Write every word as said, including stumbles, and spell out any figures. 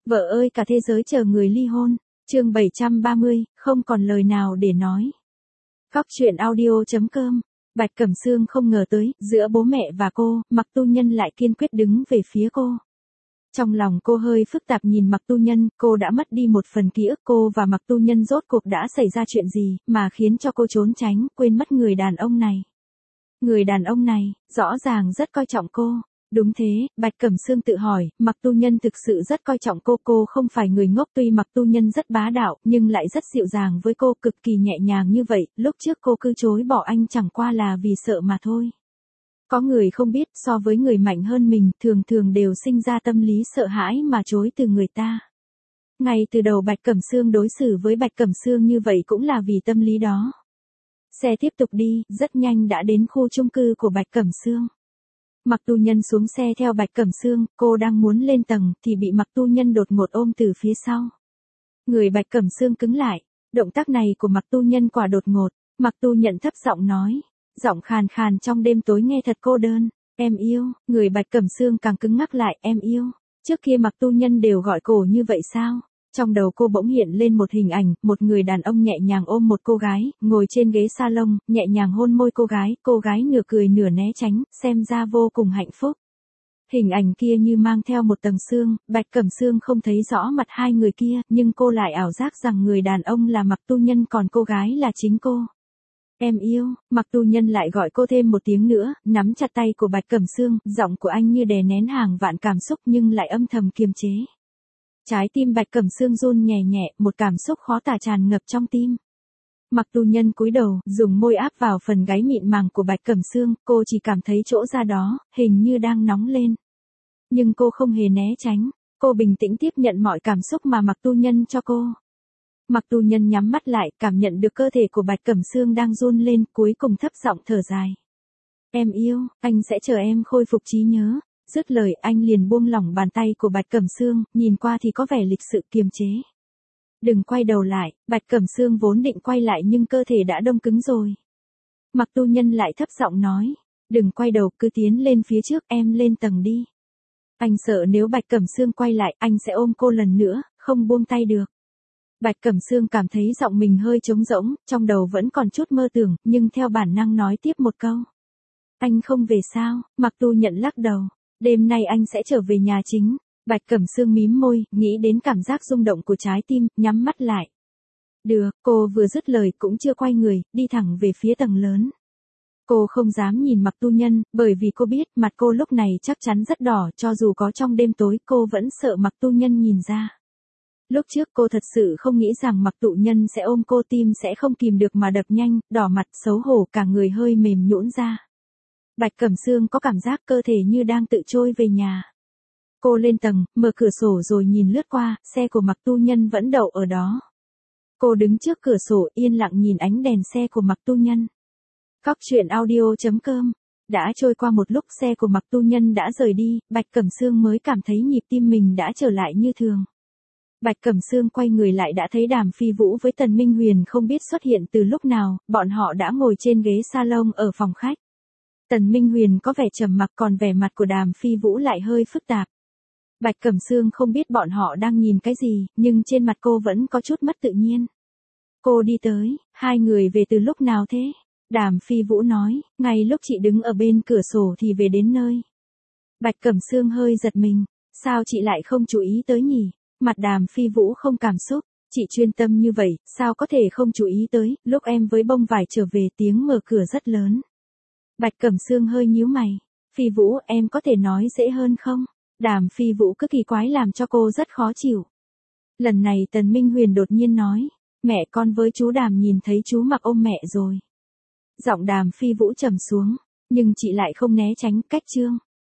Vợ ơi cả thế giới chờ người ly hôn. Chương bảy trăm ba mươi, không còn lời nào để nói. Góc truyện audio chấm com. Bạch Cẩm Sương không ngờ tới, giữa bố mẹ và cô, Mạc Tu Nhân lại kiên quyết đứng về phía cô. Trong lòng cô hơi phức tạp nhìn Mạc Tu Nhân, cô đã mất đi một phần ký ức cô và Mạc Tu Nhân rốt cuộc đã xảy ra chuyện gì, mà khiến cho cô trốn tránh, quên mất người đàn ông này. Người đàn ông này, rõ ràng rất coi trọng cô. Đúng thế, Bạch Cẩm Sương tự hỏi, Mạc Tu Nhân thực sự rất coi trọng cô, cô không phải người ngốc, tuy Mạc Tu Nhân rất bá đạo, nhưng lại rất dịu dàng với cô, cực kỳ nhẹ nhàng như vậy, lúc trước cô cứ chối bỏ anh chẳng qua là vì sợ mà thôi. Có người không biết, so với người mạnh hơn mình, thường thường đều sinh ra tâm lý sợ hãi mà chối từ người ta. Ngay từ đầu Bạch Cẩm Sương đối xử với Bạch Cẩm Sương như vậy cũng là vì tâm lý đó. Xe tiếp tục đi, rất nhanh đã đến khu chung cư của Bạch Cẩm Sương. Mạc Tu Nhân xuống xe theo Bạch Cẩm Sương, cô đang muốn lên tầng, thì bị Mạc Tu Nhân đột ngột ôm từ phía sau. Người Bạch Cẩm Sương cứng lại, động tác này của Mạc Tu Nhân quả đột ngột, Mạc Tu Nhận thấp giọng nói, giọng khàn khàn trong đêm tối nghe thật cô đơn, em yêu, người Bạch Cẩm Sương càng cứng ngắc lại, em yêu, trước kia Mạc Tu Nhân đều gọi cô như vậy sao? Trong đầu cô bỗng hiện lên một hình ảnh, một người đàn ông nhẹ nhàng ôm một cô gái, ngồi trên ghế salon, nhẹ nhàng hôn môi cô gái, cô gái nửa cười nửa né tránh, xem ra vô cùng hạnh phúc. Hình ảnh kia như mang theo một tầng sương, Bạch Cẩm Sương không thấy rõ mặt hai người kia, nhưng cô lại ảo giác rằng người đàn ông là Mạc Tu Nhân còn cô gái là chính cô. Em yêu, Mạc Tu Nhân lại gọi cô thêm một tiếng nữa, nắm chặt tay của Bạch Cẩm Sương, giọng của anh như đè nén hàng vạn cảm xúc nhưng lại âm thầm kiềm chế. Trái tim Bạch Cẩm Sương run nhẹ nhẹ, một cảm xúc khó tả tràn ngập trong tim. Mạc Tu Nhân cúi đầu, dùng môi áp vào phần gáy mịn màng của Bạch Cẩm Sương, cô chỉ cảm thấy chỗ da đó, hình như đang nóng lên. Nhưng cô không hề né tránh, cô bình tĩnh tiếp nhận mọi cảm xúc mà Mạc Tu Nhân cho cô. Mạc Tu Nhân nhắm mắt lại, cảm nhận được cơ thể của Bạch Cẩm Sương đang run lên, cuối cùng thấp giọng thở dài. Em yêu, anh sẽ chờ em khôi phục trí nhớ. Dứt lời anh liền buông lỏng bàn tay của Bạch Cẩm Sương, nhìn qua thì có vẻ lịch sự kiềm chế. Đừng quay đầu lại, Bạch Cẩm Sương vốn định quay lại nhưng cơ thể đã đông cứng rồi. Mạc Tu Nhân lại thấp giọng nói, đừng quay đầu, cứ tiến lên phía trước, em lên tầng đi. Anh sợ nếu Bạch Cẩm Sương quay lại, anh sẽ ôm cô lần nữa, không buông tay được. Bạch Cẩm Sương cảm thấy giọng mình hơi trống rỗng, trong đầu vẫn còn chút mơ tưởng, nhưng theo bản năng nói tiếp một câu. Anh không về sao? Mạc Tu Nhận lắc đầu. Đêm nay anh sẽ trở về nhà chính. Bạch Cẩm Sương mím môi, nghĩ đến cảm giác rung động của trái tim, nhắm mắt lại. Được, cô vừa dứt lời cũng chưa quay người, đi thẳng về phía tầng lớn. Cô không dám nhìn Mạc Tu Nhân, bởi vì cô biết mặt cô lúc này chắc chắn rất đỏ, cho dù có trong đêm tối cô vẫn sợ Mạc Tu Nhân nhìn ra. Lúc trước cô thật sự không nghĩ rằng Mạc Tu Nhân sẽ ôm cô, tim sẽ không kìm được mà đập nhanh, đỏ mặt xấu hổ cả người hơi mềm nhũn ra. Bạch Cẩm Sương có cảm giác cơ thể như đang tự trôi về nhà. Cô lên tầng, mở cửa sổ rồi nhìn lướt qua, xe của Mạc Tu Nhân vẫn đậu ở đó. Cô đứng trước cửa sổ yên lặng nhìn ánh đèn xe của Mạc Tu Nhân. Góc truyện audio chấm com. Đã trôi qua một lúc xe của Mạc Tu Nhân đã rời đi, Bạch Cẩm Sương mới cảm thấy nhịp tim mình đã trở lại như thường. Bạch Cẩm Sương quay người lại đã thấy Đàm Phi Vũ với Tần Minh Huyền không biết xuất hiện từ lúc nào, bọn họ đã ngồi trên ghế salon ở phòng khách. Tần Minh Huyền có vẻ trầm mặc, còn vẻ mặt của Đàm Phi Vũ lại hơi phức tạp. Bạch Cẩm Sương không biết bọn họ đang nhìn cái gì, nhưng trên mặt cô vẫn có chút mất tự nhiên. Cô đi tới, hai người về từ lúc nào thế? Đàm Phi Vũ nói, ngay lúc chị đứng ở bên cửa sổ thì về đến nơi. Bạch Cẩm Sương hơi giật mình, sao chị lại không chú ý tới nhỉ? Mặt Đàm Phi Vũ không cảm xúc, chị chuyên tâm như vậy, sao có thể không chú ý tới, lúc em với bông vải trở về tiếng mở cửa rất lớn. Bạch Cẩm Sương hơi nhíu mày. Phi Vũ, em có thể nói dễ hơn không? Đàm Phi Vũ cứ kỳ quái làm cho cô rất khó chịu. Lần này Tần Minh Huyền đột nhiên nói, mẹ con với chú Đàm nhìn thấy chú mặc ôm mẹ rồi. Giọng Đàm Phi Vũ trầm xuống, nhưng chị lại không né tránh, cách trương.